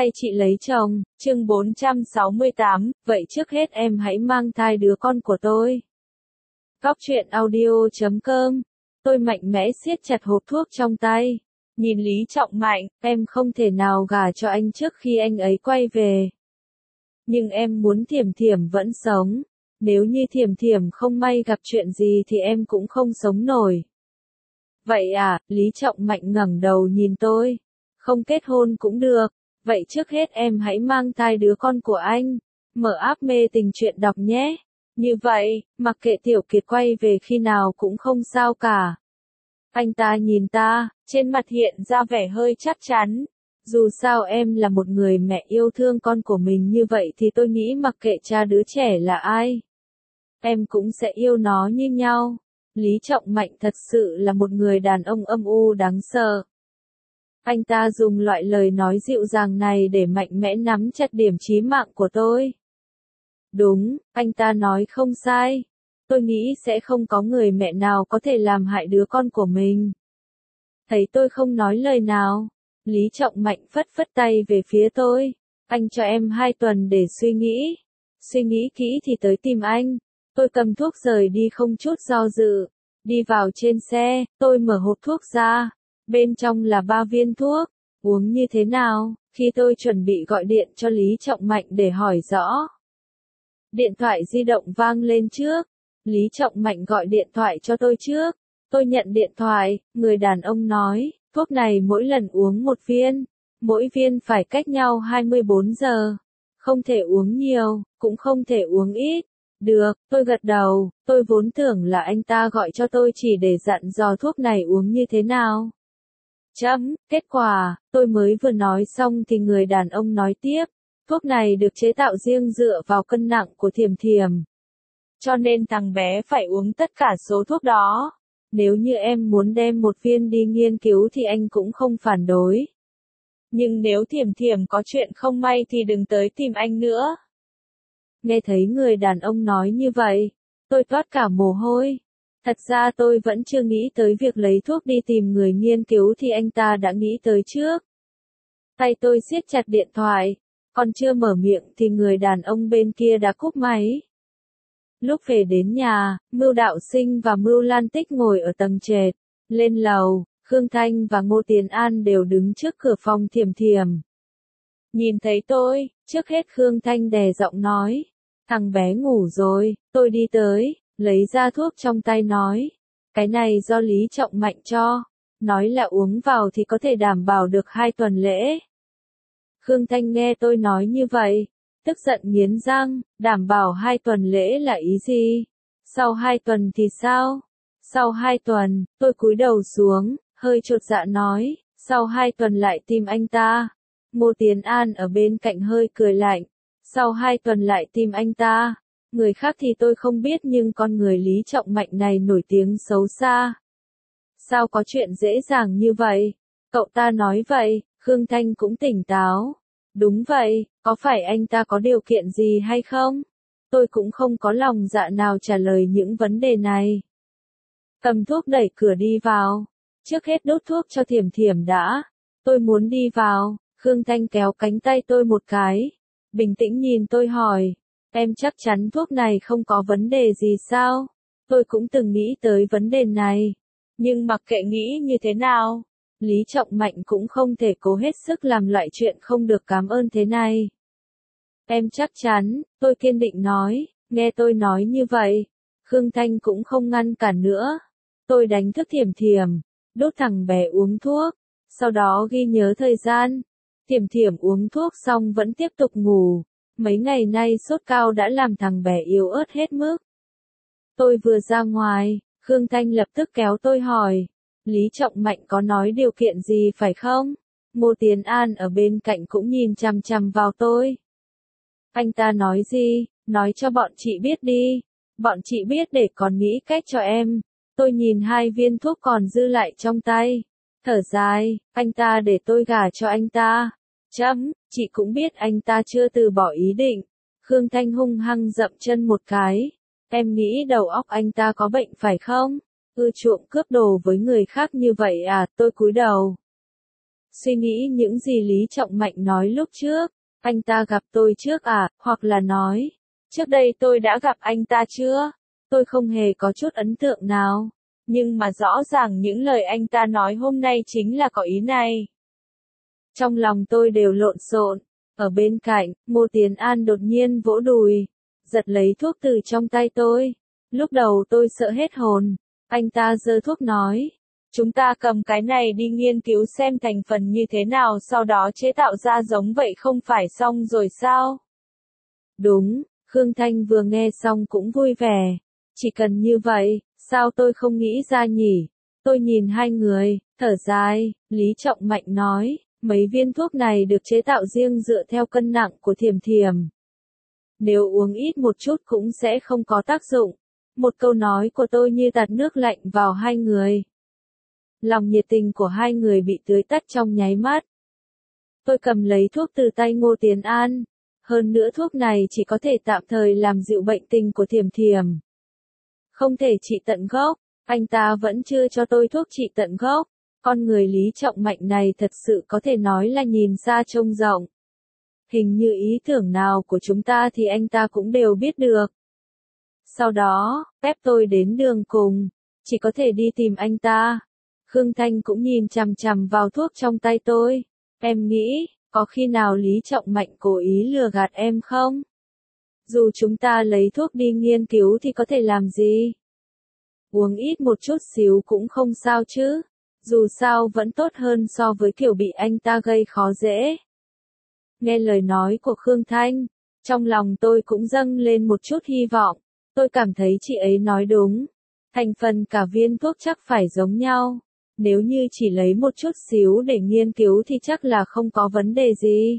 hay chị lấy chồng, chương 468, vậy trước hết em hãy mang thai đứa con của tôi. Góc truyện audio.com. Tôi mạnh mẽ siết chặt hộp thuốc trong tay. Nhìn Lý Trọng Mạnh, em không thể nào gả cho anh trước khi anh ấy quay về. Nhưng em muốn Thiểm Thiểm vẫn sống. Nếu như Thiểm Thiểm không may gặp chuyện gì thì em cũng không sống nổi. Vậy à, Lý Trọng Mạnh ngẩng đầu nhìn tôi. Không kết hôn cũng được. Vậy trước hết em hãy mang thai đứa con của anh. Mở app mê tình truyện đọc nhé. Như vậy, mặc kệ Tiểu Kiệt quay về khi nào cũng không sao cả. Anh ta nhìn ta, trên mặt hiện ra vẻ hơi chắc chắn. Dù sao em là một người mẹ yêu thương con của mình như vậy thì tôi nghĩ mặc kệ cha đứa trẻ là ai, em cũng sẽ yêu nó như nhau. Lý Trọng Mạnh thật sự là một người đàn ông âm u đáng sợ. Anh ta dùng loại lời nói dịu dàng này để mạnh mẽ nắm chặt điểm chí mạng của tôi. Đúng, anh ta nói không sai. Tôi nghĩ sẽ không có người mẹ nào có thể làm hại đứa con của mình. Thấy tôi không nói lời nào, Lý Trọng Mạnh phất phất tay về phía tôi. Anh cho em 2 tuần để suy nghĩ. Suy nghĩ kỹ thì tới tìm anh. Tôi cầm thuốc rời đi không chút do dự. Đi vào trên xe, tôi mở hộp thuốc ra. Bên trong là 3 viên thuốc. Uống như thế nào? Khi tôi chuẩn bị gọi điện cho Lý Trọng Mạnh để hỏi rõ, điện thoại di động vang lên trước. Lý Trọng Mạnh gọi điện thoại cho tôi trước. Tôi nhận điện thoại, người đàn ông nói, thuốc này mỗi lần uống 1 viên. Mỗi viên phải cách nhau 24 giờ. Không thể uống nhiều, cũng không thể uống ít. Được, tôi gật đầu, tôi vốn tưởng là anh ta gọi cho tôi chỉ để dặn dò thuốc này uống như thế nào. Kết quả, tôi mới vừa nói xong thì người đàn ông nói tiếp, thuốc này được chế tạo riêng dựa vào cân nặng của Thiểm Thiểm. Cho nên thằng bé phải uống tất cả số thuốc đó. Nếu như em muốn đem 1 viên đi nghiên cứu thì anh cũng không phản đối. Nhưng nếu Thiểm Thiểm có chuyện không may thì đừng tới tìm anh nữa. Nghe thấy người đàn ông nói như vậy, tôi toát cả mồ hôi. Thật ra tôi vẫn chưa nghĩ tới việc lấy thuốc đi tìm người nghiên cứu thì anh ta đã nghĩ tới trước. Tay tôi siết chặt điện thoại, còn chưa mở miệng thì người đàn ông bên kia đã cúp máy. Lúc về đến nhà, Mưu Đạo Sinh và Mưu Lan Tích ngồi ở tầng trệt. Lên lầu, Khương Thanh và Ngô Tiến An đều đứng trước cửa phòng Thiểm Thiểm. Nhìn thấy tôi, trước hết Khương Thanh đè giọng nói, thằng bé ngủ rồi. Tôi đi tới, lấy ra thuốc trong tay nói, cái này do Lý Trọng Mạnh cho, nói là uống vào thì có thể đảm bảo được 2 tuần lễ. Khương Thanh nghe tôi nói như vậy, tức giận nghiến răng, đảm bảo 2 tuần lễ là ý gì? Sau 2 tuần thì sao? Sau 2 tuần, tôi cúi đầu xuống, hơi chột dạ nói, sau 2 tuần lại tìm anh ta. Ngô Tiến An ở bên cạnh hơi cười lạnh, sau 2 tuần lại tìm anh ta. Người khác thì tôi không biết nhưng con người Lý Trọng Mạnh này nổi tiếng xấu xa. Sao có chuyện dễ dàng như vậy? Cậu ta nói vậy, Khương Thanh cũng tỉnh táo. Đúng vậy, có phải anh ta có điều kiện gì hay không? Tôi cũng không có lòng dạ nào trả lời những vấn đề này. Cầm thuốc đẩy cửa đi vào. Trước hết đốt thuốc cho Thiểm Thiểm đã. Tôi muốn đi vào, Khương Thanh kéo cánh tay tôi một cái. Bình tĩnh nhìn tôi hỏi, em chắc chắn thuốc này không có vấn đề gì sao? Tôi cũng từng nghĩ tới vấn đề này. Nhưng mặc kệ nghĩ như thế nào, Lý Trọng Mạnh cũng không thể cố hết sức làm loại chuyện không được cảm ơn thế này. Em chắc chắn, tôi kiên định nói, nghe tôi nói như vậy, Khương Thanh cũng không ngăn cản nữa. Tôi đánh thức Thiểm Thiểm, đốt thằng bé uống thuốc, sau đó ghi nhớ thời gian. Thiểm Thiểm uống thuốc xong vẫn tiếp tục ngủ, mấy ngày nay sốt cao đã làm thằng bé yếu ớt hết mức. Tôi vừa ra ngoài, Khương Thanh lập tức kéo tôi hỏi, Lý Trọng Mạnh có nói điều kiện gì phải không? Ngô Tiến An ở bên cạnh cũng nhìn chằm chằm vào tôi. Anh ta nói gì? Nói cho bọn chị biết đi. Bọn chị biết để còn nghĩ cách cho em. Tôi nhìn 2 viên thuốc còn dư lại trong tay. Thở dài, anh ta để tôi gả cho anh ta. Chị cũng biết anh ta chưa từ bỏ ý định. Khương Thanh hung hăng dậm chân một cái. Em nghĩ đầu óc anh ta có bệnh phải không? Ưa chuộng cướp đồ với người khác như vậy à? Tôi cúi đầu. Suy nghĩ những gì Lý Trọng Mạnh nói lúc trước, anh ta gặp tôi trước à, hoặc là nói, trước đây tôi đã gặp anh ta chưa? Tôi không hề có chút ấn tượng nào, nhưng mà rõ ràng những lời anh ta nói hôm nay chính là có ý này. Trong lòng tôi đều lộn xộn, ở bên cạnh, Ngô Tiến An đột nhiên vỗ đùi, giật lấy thuốc từ trong tay tôi. Lúc đầu tôi sợ hết hồn, anh ta giơ thuốc nói, chúng ta cầm cái này đi nghiên cứu xem thành phần như thế nào sau đó chế tạo ra giống vậy không phải xong rồi sao? Đúng, Khương Thanh vừa nghe xong cũng vui vẻ, chỉ cần như vậy, sao tôi không nghĩ ra nhỉ? Tôi nhìn hai người, thở dài, Lý Trọng Mạnh nói, mấy viên thuốc này được chế tạo riêng dựa theo cân nặng của Thiểm Thiểm. Nếu uống ít một chút cũng sẽ không có tác dụng. Một câu nói của tôi như tạt nước lạnh vào hai người. Lòng nhiệt tình của hai người bị tưới tắt trong nháy mắt. Tôi cầm lấy thuốc từ tay Ngô Tiến An. Hơn nữa thuốc này chỉ có thể tạm thời làm dịu bệnh tình của Thiểm Thiểm. Không thể trị tận gốc, anh ta vẫn chưa cho tôi thuốc trị tận gốc. Con người Lý Trọng Mạnh này thật sự có thể nói là nhìn xa trông rộng. Hình như ý tưởng nào của chúng ta thì anh ta cũng đều biết được. Sau đó, ép tôi đến đường cùng, chỉ có thể đi tìm anh ta. Khương Thanh cũng nhìn chằm chằm vào thuốc trong tay tôi. Em nghĩ, có khi nào Lý Trọng Mạnh cố ý lừa gạt em không? Dù chúng ta lấy thuốc đi nghiên cứu thì có thể làm gì? Uống ít một chút xíu cũng không sao chứ. Dù sao vẫn tốt hơn so với kiểu bị anh ta gây khó dễ. Nghe lời nói của Khương Thanh, trong lòng tôi cũng dâng lên một chút hy vọng. Tôi cảm thấy chị ấy nói đúng. Thành phần cả viên thuốc chắc phải giống nhau. Nếu như chỉ lấy một chút xíu để nghiên cứu thì chắc là không có vấn đề gì.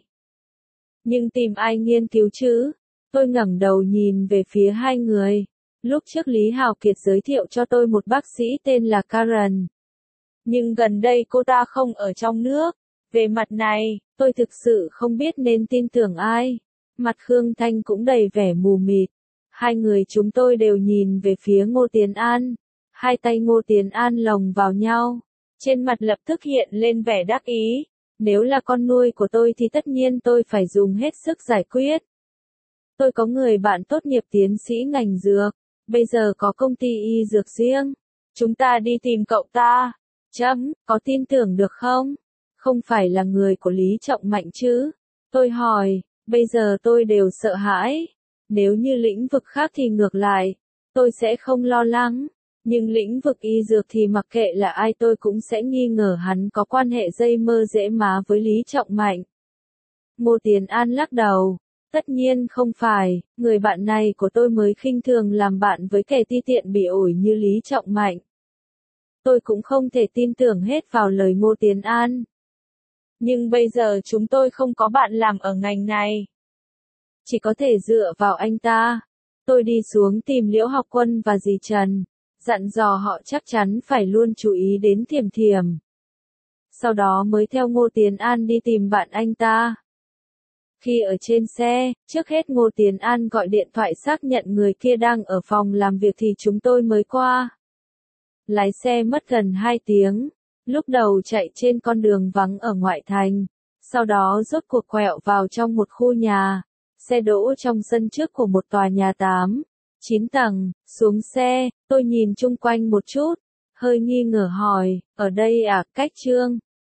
Nhưng tìm ai nghiên cứu chứ? Tôi ngẩng đầu nhìn về phía hai người. Lúc trước Lý Hào Kiệt giới thiệu cho tôi một bác sĩ tên là Karen. Nhưng gần đây cô ta không ở trong nước. Về mặt này, tôi thực sự không biết nên tin tưởng ai. Mặt Khương Thanh cũng đầy vẻ mù mịt. Hai người chúng tôi đều nhìn về phía Ngô Tiến An. Hai tay Ngô Tiến An lồng vào nhau. Trên mặt lập tức hiện lên vẻ đắc ý. Nếu là con nuôi của tôi thì tất nhiên tôi phải dùng hết sức giải quyết. Tôi có người bạn tốt nghiệp tiến sĩ ngành dược. Bây giờ có công ty y dược riêng. Chúng ta đi tìm cậu ta. Có tin tưởng được không? Không phải là người của Lý Trọng Mạnh chứ? Tôi hỏi, bây giờ tôi đều sợ hãi. Nếu như lĩnh vực khác thì ngược lại, tôi sẽ không lo lắng. Nhưng lĩnh vực y dược thì mặc kệ là ai tôi cũng sẽ nghi ngờ hắn có quan hệ dây mơ rễ má với Lý Trọng Mạnh. Ngô Tiến An lắc đầu. Tất nhiên không phải, người bạn này của tôi mới khinh thường làm bạn với kẻ ti tiện bỉ ổi như Lý Trọng Mạnh. Tôi cũng không thể tin tưởng hết vào lời Ngô Tiến An. Nhưng bây giờ chúng tôi không có bạn làm ở ngành này. Chỉ có thể dựa vào anh ta. Tôi đi xuống tìm Liễu Học Quân và dì Trần. Dặn dò họ chắc chắn phải luôn chú ý đến Thiểm Thiểm. Sau đó mới theo Ngô Tiến An đi tìm bạn anh ta. Khi ở trên xe, trước hết Ngô Tiến An gọi điện thoại xác nhận người kia đang ở phòng làm việc thì chúng tôi mới qua. Lái xe mất gần 2 tiếng. Lúc đầu chạy trên con đường vắng ở ngoại thành. Sau đó rốt cuộc quẹo vào trong một khu nhà. Xe đỗ trong sân trước của một tòa nhà 9 tầng. Xuống xe, tôi nhìn chung quanh một chút. Hơi nghi ngờ hỏi, ở đây à, cách Trương